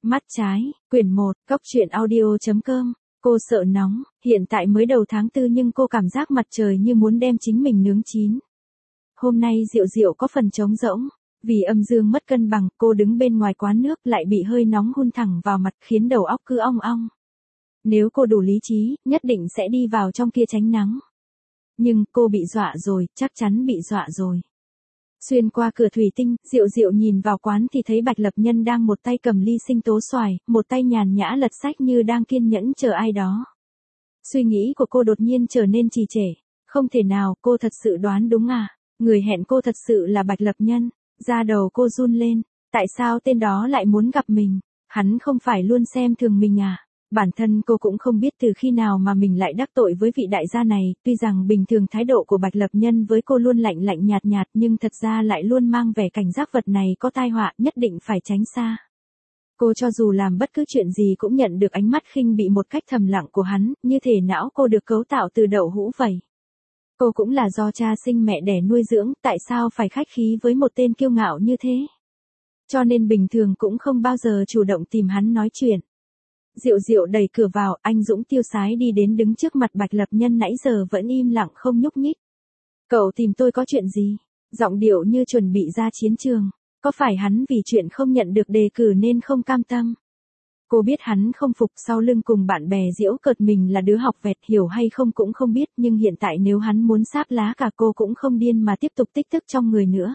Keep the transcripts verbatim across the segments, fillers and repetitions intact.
Mắt trái, quyển một, cốc truyện audio.com. Cô sợ nóng, hiện tại mới đầu tháng tư nhưng cô cảm giác mặt trời như muốn đem chính mình nướng chín. Hôm nay Diệu Diệu có phần trống rỗng, vì âm dương mất cân bằng, cô đứng bên ngoài quán nước lại bị hơi nóng hun thẳng vào mặt khiến đầu óc cứ ong ong. Nếu cô đủ lý trí, nhất định sẽ đi vào trong kia tránh nắng. Nhưng cô bị dọa rồi, chắc chắn bị dọa rồi. Xuyên qua cửa thủy tinh, Diệu Diệu nhìn vào quán thì thấy Bạch Lập Nhân đang một tay cầm ly sinh tố xoài, một tay nhàn nhã lật sách như đang kiên nhẫn chờ ai đó. Suy nghĩ của cô đột nhiên trở nên trì trệ. Không thể nào, cô thật sự đoán đúng à? Người hẹn cô thật sự là Bạch Lập Nhân. Da đầu cô run lên. Tại sao tên đó lại muốn gặp mình? Hắn không phải luôn xem thường mình à? Bản thân cô cũng không biết từ khi nào mà mình lại đắc tội với vị đại gia này, tuy rằng bình thường thái độ của Bạch Lập Nhân với cô luôn lạnh lạnh nhạt nhạt nhưng thật ra lại luôn mang vẻ cảnh giác vật này có tai họa, nhất định phải tránh xa. Cô cho dù làm bất cứ chuyện gì cũng nhận được ánh mắt khinh bỉ một cách thầm lặng của hắn, như thể não cô được cấu tạo từ đậu hũ vậy. Cô cũng là do cha sinh mẹ đẻ nuôi dưỡng, tại sao phải khách khí với một tên kiêu ngạo như thế? Cho nên bình thường cũng không bao giờ chủ động tìm hắn nói chuyện. Diệu Diệu đẩy cửa vào, anh Dũng tiêu sái đi đến đứng trước mặt Bạch Lập Nhân nãy giờ vẫn im lặng không nhúc nhích. Cậu tìm tôi có chuyện gì? Giọng điệu như chuẩn bị ra chiến trường. Có phải hắn vì chuyện không nhận được đề cử nên không cam tâm? Cô biết hắn không phục, sau lưng cùng bạn bè giễu cợt mình là đứa học vẹt, hiểu hay không cũng không biết, nhưng hiện tại nếu hắn muốn sáp lá cả cô cũng không điên mà tiếp tục tích tức trong người nữa.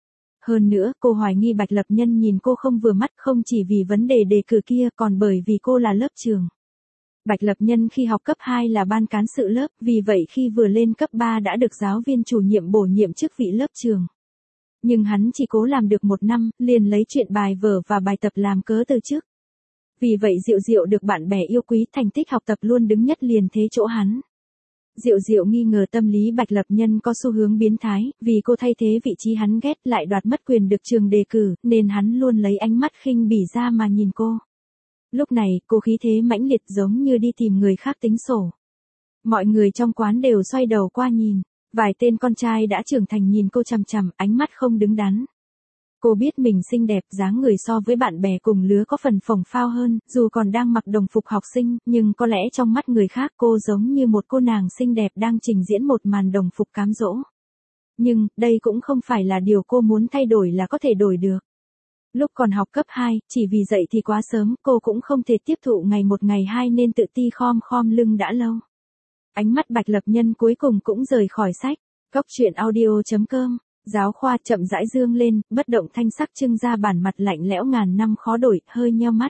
Hơn nữa, cô hoài nghi Bạch Lập Nhân nhìn cô không vừa mắt, không chỉ vì vấn đề đề cử kia còn bởi vì cô là lớp trường. Bạch Lập Nhân khi học cấp hai là ban cán sự lớp, vì vậy khi vừa lên cấp ba đã được giáo viên chủ nhiệm bổ nhiệm chức vị lớp trường. Nhưng hắn chỉ cố làm được một năm, liền lấy chuyện bài vở và bài tập làm cớ từ chức. Vì vậy Diệu Diệu được bạn bè yêu quý, thành tích học tập luôn đứng nhất liền thế chỗ hắn. Diệu Diệu nghi ngờ tâm lý Bạch Lập Nhân có xu hướng biến thái, vì cô thay thế vị trí hắn ghét lại đoạt mất quyền được trường đề cử, nên hắn luôn lấy ánh mắt khinh bỉ ra mà nhìn cô. Lúc này, cô khí thế mãnh liệt giống như đi tìm người khác tính sổ. Mọi người trong quán đều xoay đầu qua nhìn, vài tên con trai đã trưởng thành nhìn cô chằm chằm, ánh mắt không đứng đắn. Cô biết mình xinh đẹp, dáng người so với bạn bè cùng lứa có phần phồng phao hơn, dù còn đang mặc đồng phục học sinh, nhưng có lẽ trong mắt người khác cô giống như một cô nàng xinh đẹp đang trình diễn một màn đồng phục cám dỗ. Nhưng, đây cũng không phải là điều cô muốn thay đổi là có thể đổi được. Lúc còn học cấp hai, chỉ vì dậy thì quá sớm, cô cũng không thể tiếp thụ ngày một ngày hai nên tự ti khom khom lưng đã lâu. Ánh mắt Bạch Lập Nhân cuối cùng cũng rời khỏi sách. Cốc truyện audio.com. Giáo khoa chậm rãi dương lên, bất động thanh sắc trưng ra bản mặt lạnh lẽo ngàn năm khó đổi, hơi nheo mắt.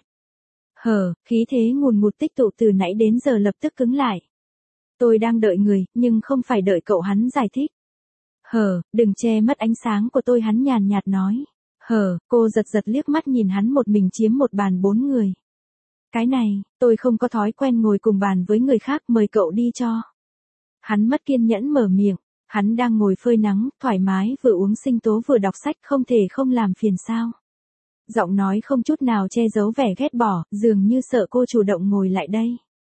Hờ, khí thế ngùn ngụt tích tụ từ nãy đến giờ lập tức cứng lại. Tôi đang đợi người, nhưng không phải đợi cậu, hắn giải thích. Hờ, đừng che mất ánh sáng của tôi, hắn nhàn nhạt nói. Hờ, cô giật giật liếc mắt nhìn hắn một mình chiếm một bàn bốn người. Cái này, tôi không có thói quen ngồi cùng bàn với người khác, mời cậu đi cho. Hắn mất kiên nhẫn mở miệng. Hắn đang ngồi phơi nắng, thoải mái vừa uống sinh tố vừa đọc sách, không thể không làm phiền sao. Giọng nói không chút nào che giấu vẻ ghét bỏ, dường như sợ cô chủ động ngồi lại đây.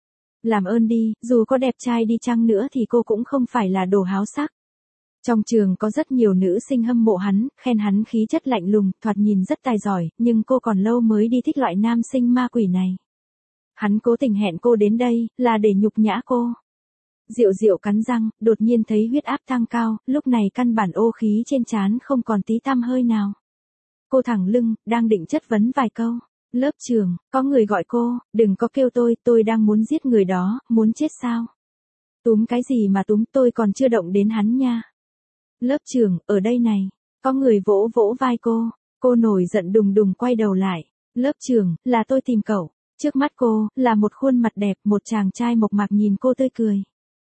Làm ơn đi, dù có đẹp trai đi chăng nữa thì cô cũng không phải là đồ háo sắc. Trong trường có rất nhiều nữ sinh hâm mộ hắn, khen hắn khí chất lạnh lùng, thoạt nhìn rất tài giỏi, nhưng cô còn lâu mới đi thích loại nam sinh ma quỷ này. Hắn cố tình hẹn cô đến đây, là để nhục nhã cô. Diệu Diệu cắn răng, đột nhiên thấy huyết áp tăng cao, lúc này căn bản ô khí trên trán không còn tí tăm hơi nào. Cô thẳng lưng, đang định chất vấn vài câu. Lớp trường, có người gọi cô, đừng có kêu tôi, tôi đang muốn giết người đó, muốn chết sao? Túm cái gì mà túm, tôi còn chưa động đến hắn nha. Lớp trường, ở đây này, có người vỗ vỗ vai cô, cô nổi giận đùng đùng quay đầu lại. Lớp trường, là tôi tìm cậu. Trước mắt cô, là một khuôn mặt đẹp, một chàng trai mộc mạc nhìn cô tươi cười.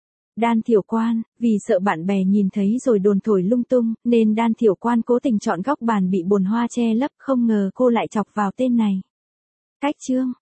Đan Thiểu Quan, vì sợ bạn bè nhìn thấy rồi đồn thổi lung tung, nên Đan Thiểu Quan cố tình chọn góc bàn bị bồn hoa che lấp, không ngờ cô lại chọc vào tên này. Cách chương.